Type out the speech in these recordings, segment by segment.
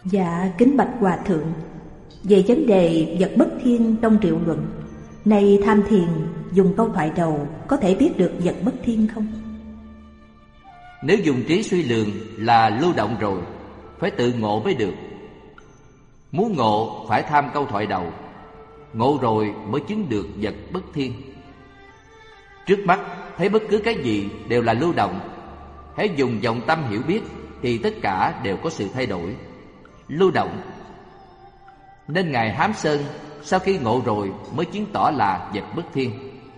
Dạ kính bạch hòa thượng, về vấn đề vật bất thiên trong Triệu Luận, nay tham thiền dùng câu thoại đầu có thể biết được vật bất thiên không? Nếu dùng trí suy lường là lưu động rồi, phải tự ngộ mới được. Muốn ngộ phải tham câu thoại đầu, ngộ rồi mới chứng được vật bất thiên. Trước mắt thấy bất cứ cái gì đều là lưu động, hãy dùng vọng tâm hiểu biết thì tất cả đều có sự thay đổi, lưu động. Nên Ngài Hám Sơn sau khi ngộ rồi mới chứng tỏ là vật bất thiên.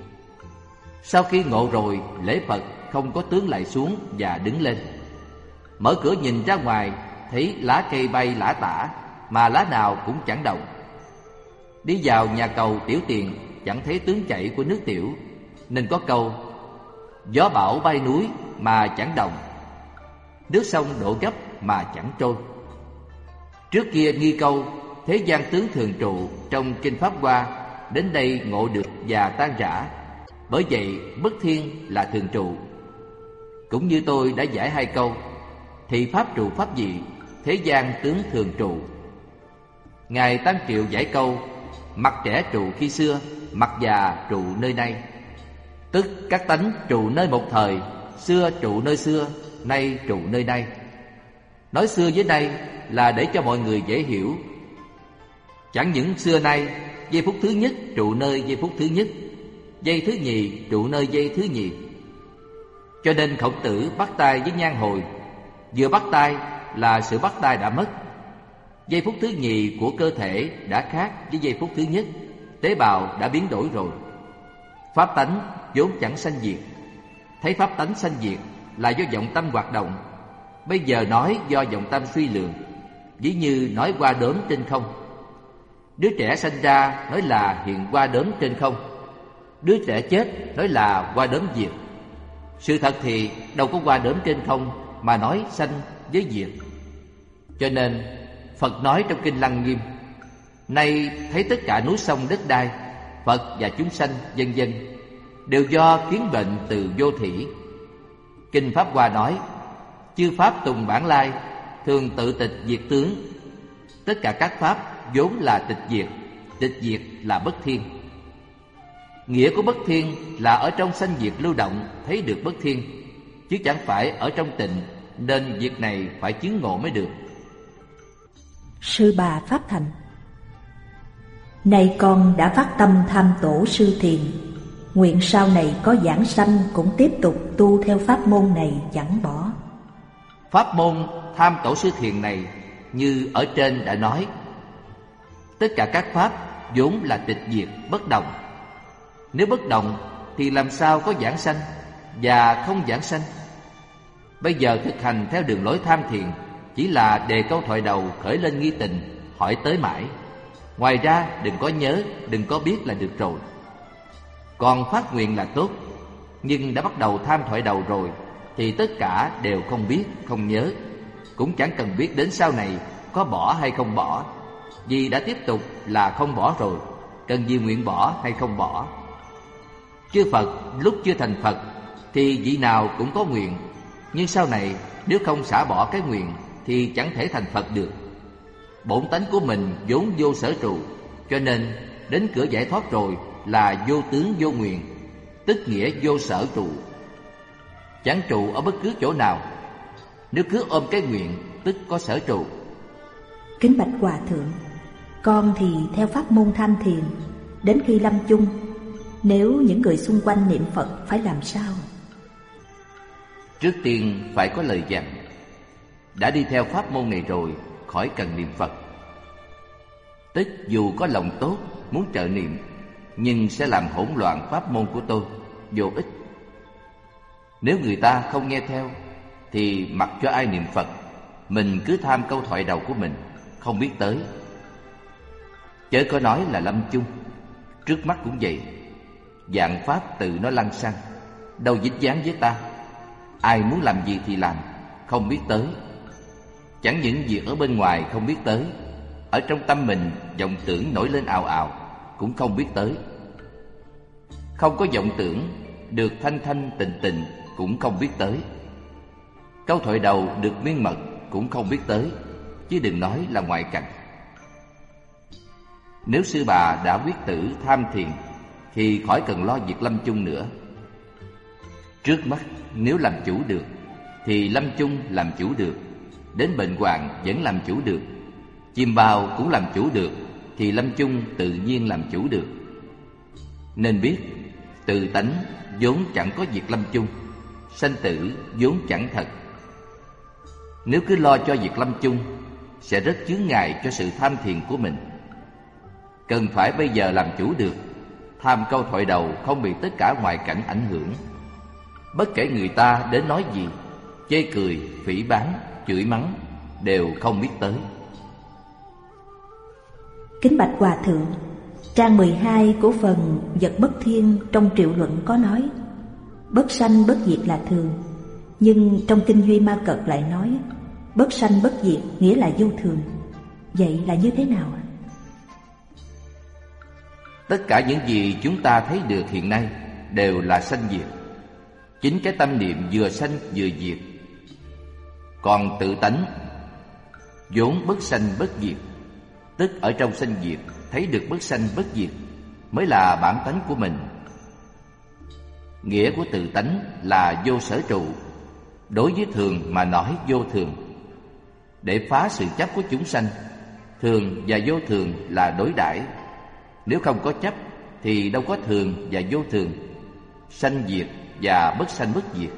Sau khi ngộ rồi, lễ Phật không có tướng lại xuống và đứng lên. Mở cửa nhìn ra ngoài, thấy lá cây bay lả tả, mà lá nào cũng chẳng động. Đi vào nhà cầu tiểu tiền, chẳng thấy tướng chảy của nước tiểu, nên có câu gió bão bay núi mà chẳng động, nước sông đổ gấp mà chẳng trôi. Trước kia nghi câu thế gian tướng thường trụ trong Kinh Pháp Hoa, đến đây ngộ được và tan rã. Bởi vậy bất thiên là thường trụ. Cũng như tôi đã giải hai câu, thì pháp trụ pháp dị, thế gian tướng thường trụ. Ngài Tăng Triệu giải câu mặt trẻ trụ khi xưa, mặt già trụ nơi nay. Tức các tánh trụ nơi một thời, xưa trụ nơi xưa, nay trụ nơi nay. Nói xưa với nay là để cho mọi người dễ hiểu. Chẳng những xưa nay, giây phút thứ nhất trụ nơi giây phút thứ nhất, giây thứ nhì trụ nơi giây thứ nhì. Cho nên Khổng Tử bắt tay với Nhan Hồi, vừa bắt tay là sự bắt tay đã mất. Giây phút thứ nhì của cơ thể đã khác với giây phút thứ nhất, tế bào đã biến đổi rồi. Pháp tánh vốn chẳng sanh diệt, thấy pháp tánh sanh diệt là do vọng tâm hoạt động. Bây giờ nói do vọng tâm suy lường, ví như nói qua đốm trên không. Đứa trẻ sanh ra nói là hiện qua đốm trên không, đứa trẻ chết nói là qua đốm diệt. Sự thật thì đâu có qua đốm trên không mà nói sanh với diệt. Cho nên Phật nói trong Kinh Lăng Nghiêm, nay thấy tất cả núi sông đất đai, Phật và chúng sanh vân vân đều do kiến bệnh từ vô thỉ. Kinh Pháp Hoa nói, chư pháp tùng bản lai, thường tự tịch diệt tướng. Tất cả các pháp vốn là tịch diệt là bất thiên. Nghĩa của bất thiên là ở trong sanh diệt lưu động thấy được bất thiên, chứ chẳng phải ở trong tịnh, nên việc này phải chứng ngộ mới được. Sư Bà Pháp Thành: Này con đã phát tâm tham tổ sư thiền, nguyện sau này có giảng sanh cũng tiếp tục tu theo pháp môn này chẳng bỏ. Pháp môn tham tổ sư thiền này như ở trên đã nói, tất cả các pháp vốn là tịch diệt bất động. Nếu bất động thì làm sao có giảng sanh và không giảng sanh? Bây giờ thực hành theo đường lối tham thiền chỉ là đề câu thoại đầu khởi lên nghi tình, hỏi tới mãi. Ngoài ra đừng có nhớ, đừng có biết là được rồi. Còn phát nguyện là tốt, nhưng đã bắt đầu tham thoại đầu rồi thì tất cả đều không biết, không nhớ, cũng chẳng cần biết đến sau này có bỏ hay không bỏ, vì đã tiếp tục là không bỏ rồi, cần gì nguyện bỏ hay không bỏ. Chư Phật lúc chưa thành Phật thì vị nào cũng có nguyện, nhưng sau này nếu không xả bỏ cái nguyện thì chẳng thể thành Phật được. Bổn tánh của mình vốn vô sở trụ, cho nên đến cửa giải thoát rồi là vô tướng vô nguyện, tức nghĩa vô sở trụ, chẳng trụ ở bất cứ chỗ nào. Nếu cứ ôm cái nguyện tức có sở trụ. Kính bạch Hòa Thượng, con thì theo pháp môn tham thiền, đến khi lâm chung, nếu những người xung quanh niệm Phật phải làm sao? Trước tiên phải có lời dặn. Đã đi theo pháp môn này rồi, khỏi cần niệm Phật. Tức dù có lòng tốt muốn trợ niệm, nhưng sẽ làm hỗn loạn pháp môn của tôi, vô ích. Nếu người ta không nghe theo thì mặc cho ai niệm Phật, mình cứ tham câu thoại đầu của mình, không biết tới. Chớ có nói là lâm chung. Trước mắt cũng vậy, vạn pháp tự nó lăng xăng, đâu dính dáng với ta. Ai muốn làm gì thì làm, không biết tới. Chẳng những việc ở bên ngoài không biết tới, ở trong tâm mình vọng tưởng nổi lên ào ào, cũng không biết tới. Không có vọng tưởng, được thanh thanh tịnh tịnh cũng không biết tới. Câu thoại đầu được miên mật cũng không biết tới. chứ đừng nói là ngoại cảnh. Nếu sư bà đã quyết tử tham thiền thì khỏi cần lo việc lâm chung nữa. Trước mắt nếu làm chủ được thì lâm chung làm chủ được, đến bệnh hoạn vẫn làm chủ được, chim bao cũng làm chủ được, thì lâm chung tự nhiên làm chủ được. Nên biết tự tánh vốn chẳng có việc lâm chung, sanh tử vốn chẳng thật. Nếu cứ lo cho việc lâm chung sẽ rất chướng ngại cho sự tham thiền của mình. Cần phải bây giờ làm chủ được, tham câu thoại đầu không bị tất cả ngoại cảnh ảnh hưởng. Bất kể người ta đến nói gì, chê cười, phỉ báng, chửi mắng, đều không biết tới. Kính bạch Hòa Thượng, trang 12 của phần Vật Bất Thiên trong Triệu Luận có nói bất sanh bất diệt là thường, nhưng trong Kinh Duy Ma Cật lại nói bất sanh bất diệt nghĩa là vô thường. Vậy là như thế nào? Tất cả những gì chúng ta thấy được hiện nay đều là sanh diệt. Chính cái tâm niệm vừa sanh vừa diệt. Còn tự tánh vốn bất sanh bất diệt, tức ở trong sanh diệt thấy được bất sanh bất diệt mới là bản tánh của mình. Nghĩa của tự tánh là vô sở trụ, đối với thường mà nói vô thường. Để phá sự chấp của chúng sanh, thường và vô thường là đối đãi. Nếu không có chấp thì đâu có thường và vô thường, sanh diệt và bất sanh bất diệt.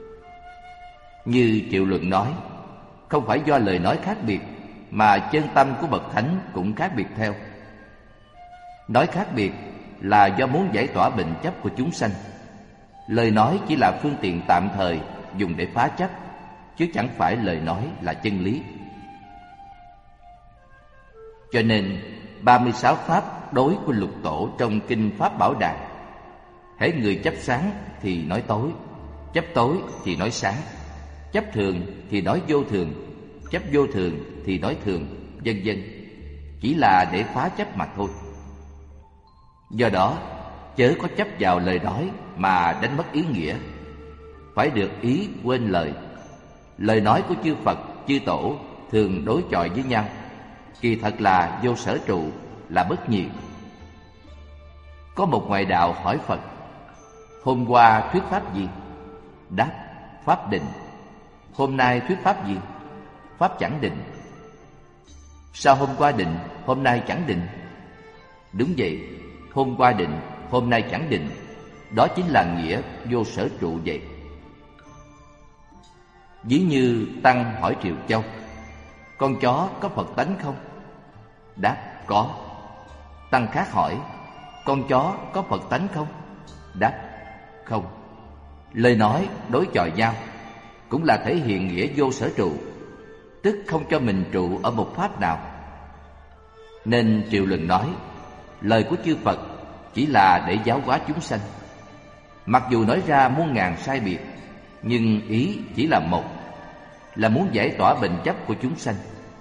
Như Triệu Luận nói, không phải do lời nói khác biệt mà chân tâm của bậc thánh cũng khác biệt theo. Nói khác biệt là do muốn giải tỏa bệnh chấp của chúng sanh. Lời nói chỉ là phương tiện tạm thời dùng để phá chấp, chứ chẳng phải lời nói là chân lý. Cho nên 36 pháp đối của Lục Tổ trong Kinh Pháp Bảo Đàn, hễ người chấp sáng thì nói tối, chấp tối thì nói sáng, chấp thường thì nói vô thường, chấp vô thường thì nói thường, vân vân, chỉ là để phá chấp mà thôi. Do đó chớ có chấp vào lời nói mà đánh mất ý nghĩa. Phải được ý quên lời. Lời nói của chư Phật, chư Tổ thường đối chọi với nhau, kỳ thật là vô sở trụ, là bất nhị. Có một ngoại đạo hỏi Phật: hôm qua thuyết pháp gì? Đáp: pháp định. Hôm nay thuyết pháp gì? Pháp chẳng định. Sao hôm qua định, hôm nay chẳng định? Đúng vậy, hôm qua định, hôm nay chẳng định. Đó chính là nghĩa vô sở trụ vậy. Ví như Tăng hỏi Triệu Châu: con chó có Phật tánh không? Đáp: có. Tăng khác hỏi: con chó có Phật tánh không? Đáp: không. Lời nói đối chọi nhau cũng là thể hiện nghĩa vô sở trụ, tức không cho mình trụ ở một pháp nào. Nên Triệu Luận nói lời của chư Phật chỉ là để giáo hóa chúng sanh. Mặc dù nói ra muôn ngàn sai biệt, nhưng ý chỉ là một, là muốn giải tỏa bệnh chấp của chúng sanh.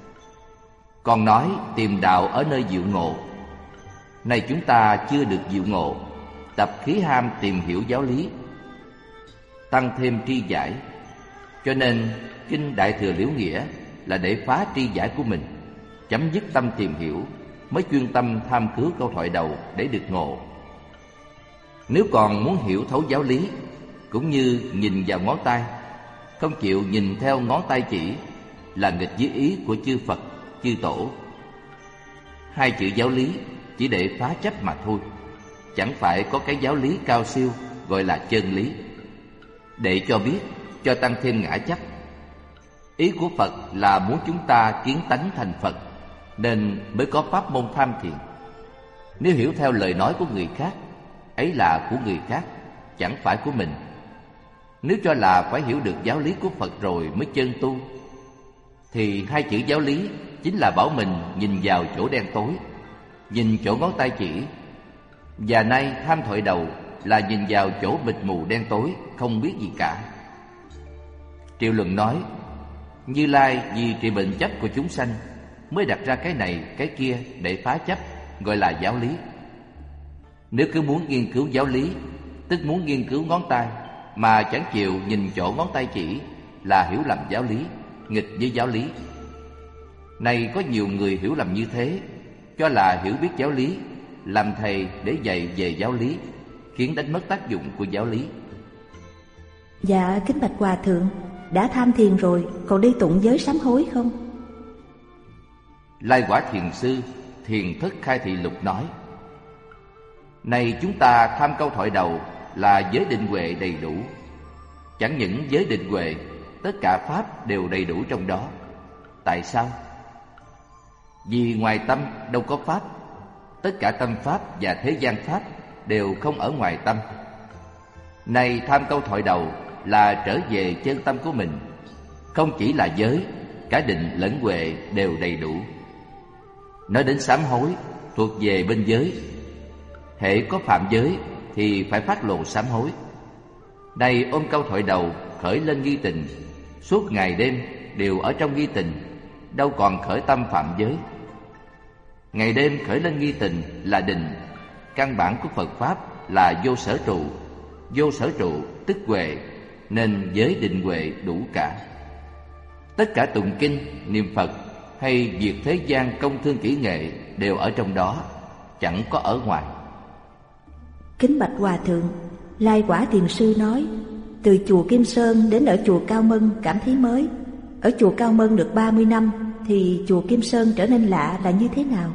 Còn nói tìm đạo ở nơi diệu ngộ, nay chúng ta chưa được diệu ngộ, tập khí ham tìm hiểu giáo lý, tăng thêm tri giải. Cho nên Kinh Đại Thừa Liễu Nghĩa là để phá tri giải của mình, chấm dứt tâm tìm hiểu, mới chuyên tâm tham cứu câu thoại đầu để được ngộ. Nếu còn muốn hiểu thấu giáo lý, cũng như nhìn vào ngón tay, không chịu nhìn theo ngón tay chỉ, là nghịch với ý của chư Phật, chư Tổ. Hai chữ giáo lý chỉ để phá chấp mà thôi, chẳng phải có cái giáo lý cao siêu gọi là chân lý, để cho biết, cho tăng thêm ngã chấp. Ý của Phật là muốn chúng ta kiến tánh thành Phật, nên mới có pháp môn tham thiền. Nếu hiểu theo lời nói của người khác, ấy là của người khác, chẳng phải của mình. Nếu cho là phải hiểu được giáo lý của Phật rồi mới chân tu, thì hai chữ giáo lý chính là bảo mình nhìn vào chỗ đen tối, nhìn chỗ ngón tay chỉ. Và nay tham thoại đầu là nhìn vào chỗ mịt mù đen tối, không biết gì cả. Triệu Luận nói Như Lai vì trị bệnh chấp của chúng sanh mới đặt ra cái này cái kia để phá chấp, gọi là giáo lý. Nếu cứ muốn nghiên cứu giáo lý, tức muốn nghiên cứu ngón tay mà chẳng chịu nhìn chỗ ngón tay chỉ, là hiểu lầm giáo lý, nghịch với giáo lý. Nay có nhiều người hiểu lầm như thế, cho là hiểu biết giáo lý, làm thầy để dạy về giáo lý, khiến đánh mất tác dụng của giáo lý. Dạ kính bạch Hòa Thượng, đã tham thiền rồi còn đi tụng giới sám hối không? Lai Quả Thiền Sư Thiền Thất Khai Thị Lục nói: Này chúng ta tham câu thoại đầu là giới định huệ đầy đủ. Chẳng những giới định huệ, tất cả pháp đều đầy đủ trong đó. Tại sao? Vì ngoài tâm đâu có pháp. Tất cả tâm pháp và thế gian pháp đều không ở ngoài tâm. Này tham câu thoại đầu là trở về chân tâm của mình. Không chỉ là giới, cả định lẫn huệ đều đầy đủ. Nói đến sám hối thuộc về bên giới. Hễ có phạm giới thì phải phát lộ sám hối. Đây ôm câu thoại đầu khởi lên nghi tình, suốt ngày đêm đều ở trong nghi tình, đâu còn khởi tâm phạm giới. Ngày đêm khởi lên nghi tình là định. Căn bản của Phật Pháp là vô sở trụ. Vô sở trụ tức huệ, nên giới định huệ đủ cả. Tất cả tụng kinh, niệm Phật hay việc thế gian công thương kỹ nghệ đều ở trong đó, chẳng có ở ngoài. Kính bạch Hòa Thượng, Lai Quả Thiền Sư nói, từ chùa Kim Sơn đến ở chùa Cao Mân cảm thấy mới. Ở chùa Cao Mân được 30 năm thì chùa Kim Sơn trở nên lạ là như thế nào?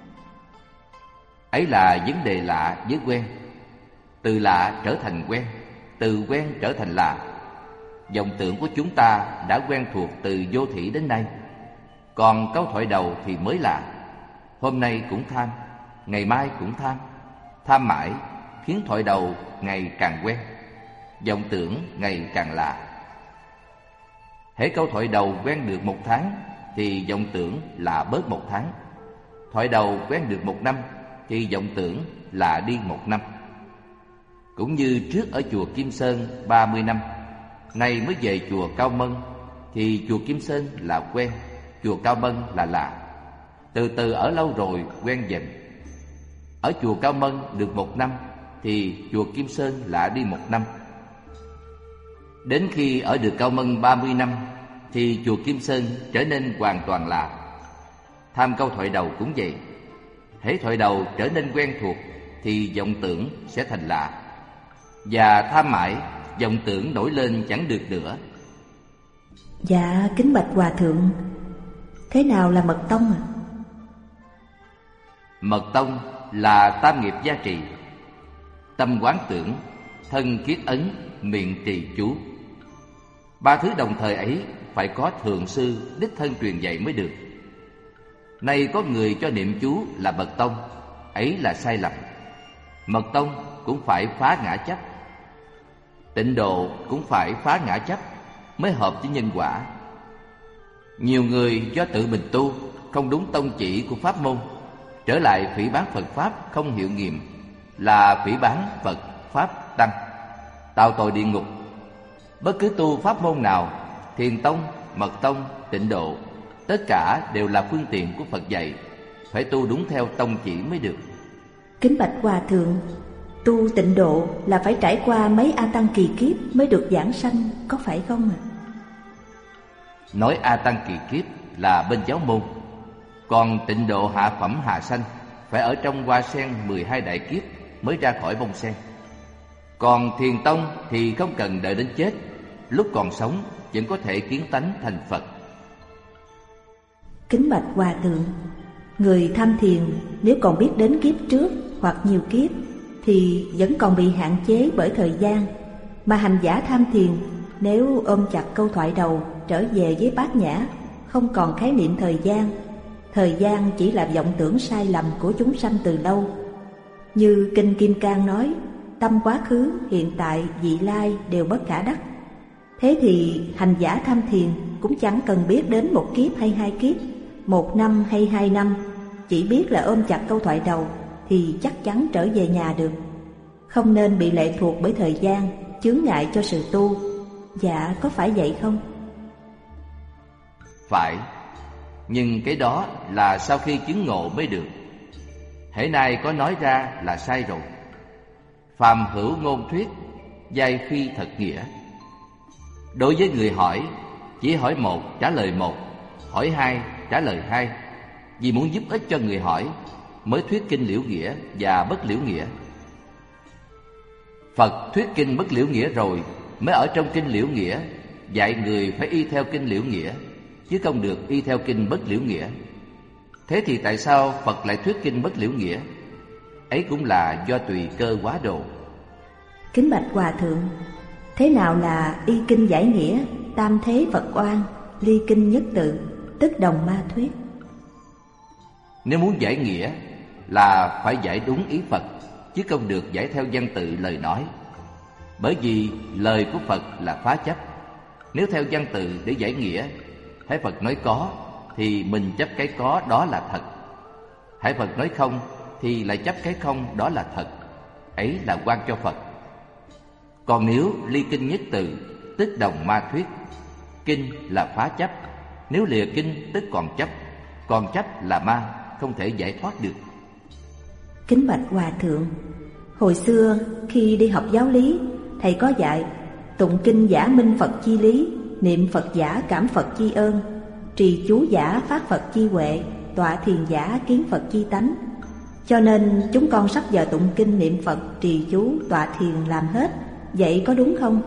Ấy là vấn đề lạ với quen. Từ lạ trở thành quen, từ quen trở thành lạ. Vọng tưởng của chúng ta đã quen thuộc từ vô thủy đến nay. Còn câu thoại đầu thì mới lạ. Hôm nay cũng tham, ngày mai cũng tham. Tham mãi khiến thoại đầu ngày càng quen, vọng tưởng ngày càng lạ. Hễ câu thoại đầu quen được 1 tháng thì vọng tưởng lạ bớt 1 tháng. Thoại đầu quen được 1 năm thì vọng tưởng lạ đi 1 năm. Cũng như trước ở chùa Kim Sơn 30 năm, nay mới về chùa Cao Mân thì chùa Kim Sơn là quen, chùa Cao Mân là lạ. Từ từ ở lâu rồi quen dần. Ở chùa Cao Mân được 1 năm thì chùa Kim Sơn lạ đi 1 năm. Đến khi ở được Cao Mân 30 năm thì chùa Kim Sơn trở nên hoàn toàn lạ. Tham câu thoại đầu cũng vậy. Hễ thoại đầu trở nên quen thuộc thì vọng tưởng sẽ thành lạ. Và tham mãi, vọng tưởng nổi lên chẳng được nữa. Dạ kính bạch Hòa Thượng, thế nào là mật tông ạ? Mật tông là tam nghiệp gia trì. Tâm quán tưởng, thân kiết ấn, miệng trì chú. 3 thứ đồng thời ấy phải có thượng sư đích thân truyền dạy mới được. Nay có người cho niệm chú là mật tông, ấy là sai lầm. Mật tông cũng phải phá ngã chấp. Tịnh độ cũng phải phá ngã chấp mới hợp với nhân quả. Nhiều người do tự mình tu không đúng tông chỉ của pháp môn, trở lại phỉ báng Phật Pháp không hiệu nghiệm, là phỉ báng Phật Pháp Tăng, tạo tội địa ngục. Bất cứ tu pháp môn nào, Thiền tông, Mật tông, Tịnh độ, tất cả đều là phương tiện của Phật dạy, phải tu đúng theo tông chỉ mới được. Kính bạch Hòa Thượng, tu Tịnh độ là phải trải qua mấy A Tăng kỳ kiếp mới được giảng sanh, có phải không ạ? Nói A Tăng kỳ kiếp là bên giáo môn, còn Tịnh độ hạ phẩm hạ sanh phải ở trong hoa sen 12 đại kiếp mới ra khỏi bông sen. Còn Thiền tông thì không cần đợi đến chết, lúc còn sống vẫn có thể kiến tánh thành Phật. Kính bạch Hòa Thượng, người tham thiền nếu còn biết đến kiếp trước hoặc nhiều kiếp thì vẫn còn bị hạn chế bởi thời gian. Mà hành giả tham thiền nếu ôm chặt câu thoại đầu trở về với bát nhã, không còn khái niệm thời gian. Thời gian chỉ là vọng tưởng sai lầm của chúng sanh từ lâu. Như Kinh Kim Cang nói, tâm quá khứ, hiện tại, vị lai đều bất khả đắc. Thế thì hành giả tham thiền cũng chẳng cần biết đến 1 kiếp hay 2 kiếp, 1 năm hay 2 năm, chỉ biết là ôm chặt câu thoại đầu thì chắc chắn trở về nhà được. Không nên bị lệ thuộc bởi thời gian, chướng ngại cho sự tu. Dạ có phải vậy không? Phải, nhưng cái đó là sau khi chứng ngộ mới được. Hễ nay có nói ra là sai rồi. Phàm hữu ngôn thuyết, giai phi thật nghĩa. Đối với người hỏi, chỉ hỏi 1 trả lời 1, hỏi 2 trả lời hai, vì muốn giúp ích cho người hỏi mới thuyết kinh liễu nghĩa và bất liễu nghĩa. Phật thuyết kinh bất liễu nghĩa rồi mới ở trong kinh liễu nghĩa dạy người phải y theo kinh liễu nghĩa, chứ không được y theo kinh bất liễu nghĩa. Thế thì tại sao Phật lại thuyết kinh bất liễu nghĩa? Ấy cũng là do tùy cơ quá độ. Kính bạch Hòa Thượng, thế nào là y kinh giải nghĩa, tam thế Phật oan, ly kinh nhất tự, tức đồng ma thuyết? Nếu muốn giải nghĩa là phải giải đúng ý Phật, chứ không được giải theo văn tự lời nói. Bởi vì lời của Phật là phá chấp. Nếu theo văn tự để giải nghĩa, hễ Phật nói có thì mình chấp cái có đó là thật, hễ Phật nói không thì lại chấp cái không đó là thật. Ấy là oan cho Phật. Còn nếu ly kinh nhất từ, tức đồng ma thuyết. Kinh là phá chấp, nếu lìa kinh tức còn chấp là ma, không thể giải thoát được. Kính bạch Hòa Thượng, hồi xưa khi đi học giáo lý, thầy có dạy tụng kinh giả minh Phật chi lý, niệm Phật giả cảm Phật chi ơn, trì chú giả phát Phật chi huệ, tọa thiền giả kiến Phật chi tánh. Cho nên chúng con sắp giờ tụng kinh niệm Phật, trì chú, tọa thiền làm hết. Vậy có đúng không?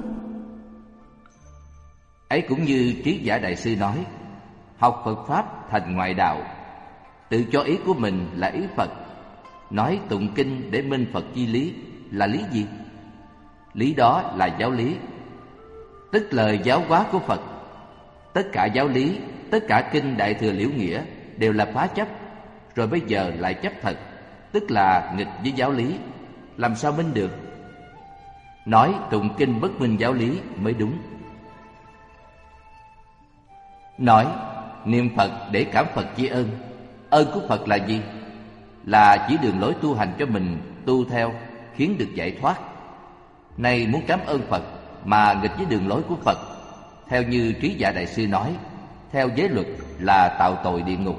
Ấy cũng như Trí Giả Đại Sư nói, học Phật Pháp thành ngoại đạo, tự cho ý của mình là ý Phật. Nói tụng kinh để minh Phật chi lý là lý gì? Lý đó là giáo lý, tức lời giáo hóa của Phật. Tất cả giáo lý, tất cả kinh Đại Thừa Liễu Nghĩa đều là phá chấp, rồi bây giờ lại chấp thật, tức là nghịch với giáo lý. Làm sao minh được? Nói tụng kinh bất minh giáo lý mới đúng. Nói niệm Phật để cảm Phật chi ơn. Ơn của Phật là gì? Là chỉ đường lối tu hành cho mình tu theo, khiến được giải thoát. Này muốn cảm ơn Phật mà nghịch với đường lối của Phật, theo như Trí Giả Đại Sư nói, theo giới luật là tạo tội địa ngục.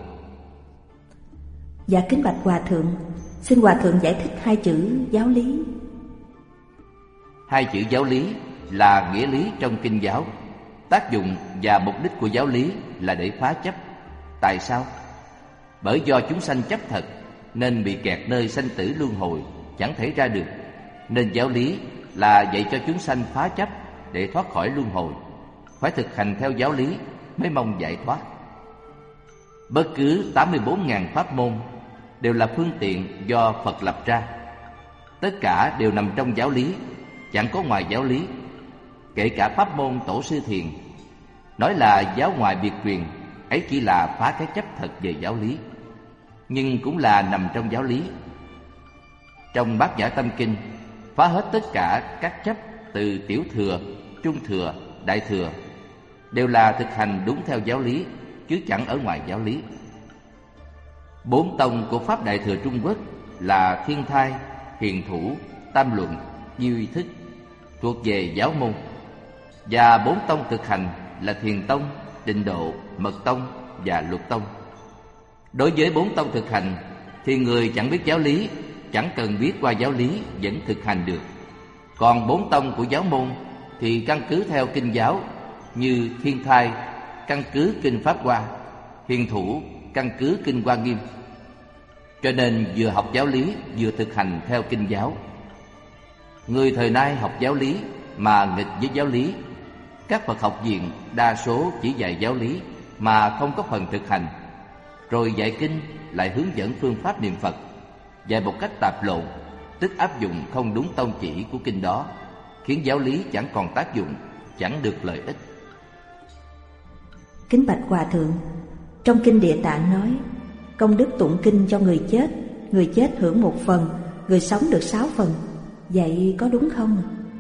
Dạ kính bạch Hòa Thượng, xin Hòa Thượng giải thích hai chữ giáo lý. Hai chữ giáo lý là nghĩa lý trong kinh giáo. Tác dụng và mục đích của giáo lý là để phá chấp. Tại sao? Bởi do chúng sanh chấp thật nên bị kẹt nơi sanh tử luân hồi, chẳng thể ra được. Nên giáo lý là dạy cho chúng sanh phá chấp để thoát khỏi luân hồi. Phải thực hành theo giáo lý mới mong giải thoát. Bất cứ 84.000 pháp môn đều là phương tiện do Phật lập ra. Tất cả đều nằm trong giáo lý, chẳng có ngoài giáo lý. Kể cả pháp môn Tổ Sư Thiền, nói là giáo ngoại biệt truyền, ấy chỉ là phá cái chấp thật về giáo lý, nhưng cũng là nằm trong giáo lý. Trong Bát Nhã Tâm Kinh phá hết tất cả các chấp từ tiểu thừa, trung thừa, đại thừa, đều là thực hành đúng theo giáo lý, chứ chẳng ở ngoài giáo lý. 4 tông của Pháp Đại Thừa Trung Quốc là Thiên Thai, Hiền Thủ, Tam Luận, Duy Thức, thuộc về giáo môn. Và 4 tông thực hành là Thiền Tông, Tịnh Độ, Mật Tông và Luật Tông. Đối với 4 tông thực hành thì người chẳng biết giáo lý, chẳng cần biết qua giáo lý vẫn thực hành được. Còn 4 tông của giáo môn thì căn cứ theo kinh giáo, như Thiên Thai căn cứ kinh Pháp Hoa, Hiền Thủ căn cứ kinh Hoa Nghiêm. Cho nên vừa học giáo lý vừa thực hành theo kinh giáo. Người thời nay học giáo lý mà nghịch với giáo lý. Các Phật học viện đa số chỉ dạy giáo lý mà không có phần thực hành. Rồi dạy kinh lại hướng dẫn phương pháp niệm Phật, dạy một cách tạp lộn, tức áp dụng không đúng tông chỉ của kinh đó, khiến giáo lý chẳng còn tác dụng, chẳng được lợi ích. Kính bạch Hòa Thượng, trong kinh Địa Tạng nói công đức tụng kinh cho người chết hưởng 1 phần, người sống được 6 phần. Vậy có đúng không?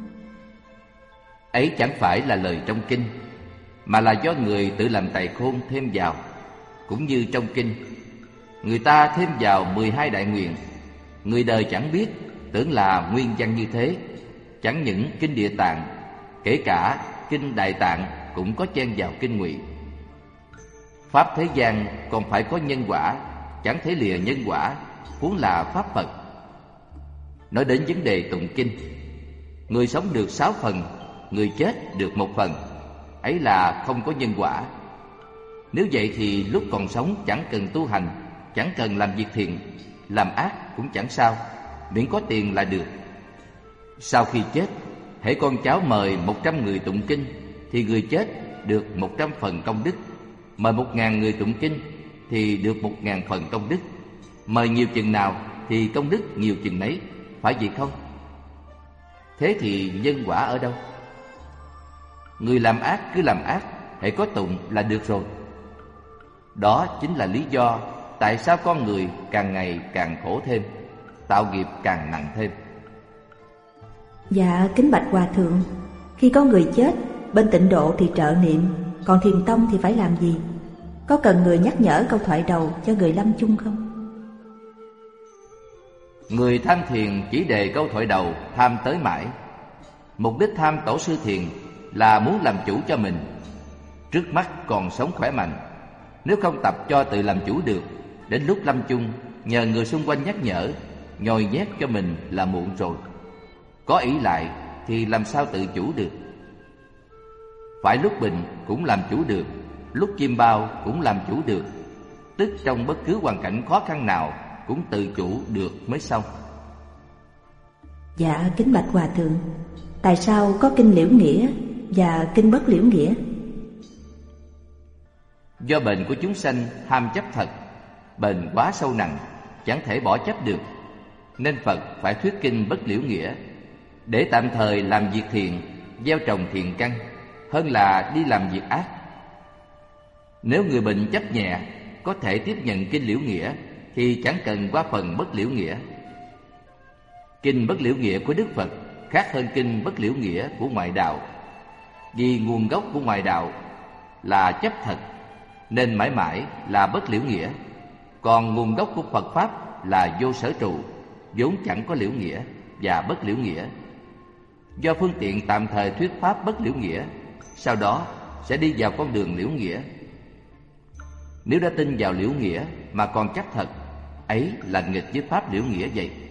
Ấy chẳng phải là lời trong kinh, mà là do người tự làm tài khôn thêm vào. Cũng như trong kinh, người ta thêm vào 12 đại nguyện. Người đời chẳng biết, tưởng là nguyên văn như thế. Chẳng những kinh Địa Tạng, kể cả kinh Đại Tạng cũng có chen vào kinh Ngụy. Pháp thế gian còn phải có nhân quả, chẳng thể lìa nhân quả, huống là pháp Phật. Nói đến vấn đề tụng kinh, người sống được 6 phần, người chết được 1 phần. Ấy là không có nhân quả. Nếu vậy thì lúc còn sống chẳng cần tu hành, chẳng cần làm việc thiện, làm ác cũng chẳng sao, miễn có tiền là được. Sau khi chết, hễ con cháu mời 100 người tụng kinh thì người chết được 100 phần công đức. Mời 1000 người tụng kinh thì được 1000 phần công đức. Mời nhiều chừng nào thì công đức nhiều chừng nấy, phải vậy không? Thế thì nhân quả ở đâu? Người làm ác cứ làm ác, hễ có tụng là được rồi. Đó chính là lý do tại sao con người càng ngày càng khổ thêm, tạo nghiệp càng nặng thêm. Dạ kính bạch hòa thượng, khi có người chết, bên Tịnh Độ thì trợ niệm, còn Thiền Tông thì phải làm gì? Có cần người nhắc nhở câu thoại đầu cho người lâm chung không? Người tham thiền chỉ đề câu thoại đầu tham tới mãi. Mục đích tham tổ sư thiền là muốn làm chủ cho mình. Trước mắt còn sống khỏe mạnh, nếu không tập cho tự làm chủ được, đến lúc lâm chung nhờ người xung quanh nhắc nhở, nhồi nhét cho mình là muộn rồi. Có ỷ lại thì làm sao tự chủ được? Phải lúc bệnh cũng làm chủ được, lúc chim bao cũng làm chủ được, tức trong bất cứ hoàn cảnh khó khăn nào cũng tự chủ được mới xong. Dạ kính bạch hòa thượng, tại sao có kinh Liễu Nghĩa và kinh Bất Liễu Nghĩa? Do bệnh của chúng sanh ham chấp thật, bệnh quá sâu nặng, chẳng thể bỏ chấp được, nên Phật phải thuyết kinh Bất Liễu Nghĩa để tạm thời làm việc thiện, gieo trồng thiện căn, hơn là đi làm việc ác. Nếu người bệnh chấp nhẹ có thể tiếp nhận kinh Liễu Nghĩa thì chẳng cần qua phần Bất Liễu Nghĩa. Kinh Bất Liễu Nghĩa của Đức Phật khác hơn kinh Bất Liễu Nghĩa của ngoại đạo, vì nguồn gốc của ngoại đạo là chấp thật nên mãi mãi là Bất Liễu Nghĩa, còn nguồn gốc của Phật Pháp là vô sở trụ, vốn chẳng có liễu nghĩa và bất liễu nghĩa. Do phương tiện tạm thời thuyết pháp bất liễu nghĩa, sau đó sẽ đi vào con đường liễu nghĩa. Nếu đã tin vào liễu nghĩa mà còn chấp thật, ấy là nghịch với pháp liễu nghĩa vậy.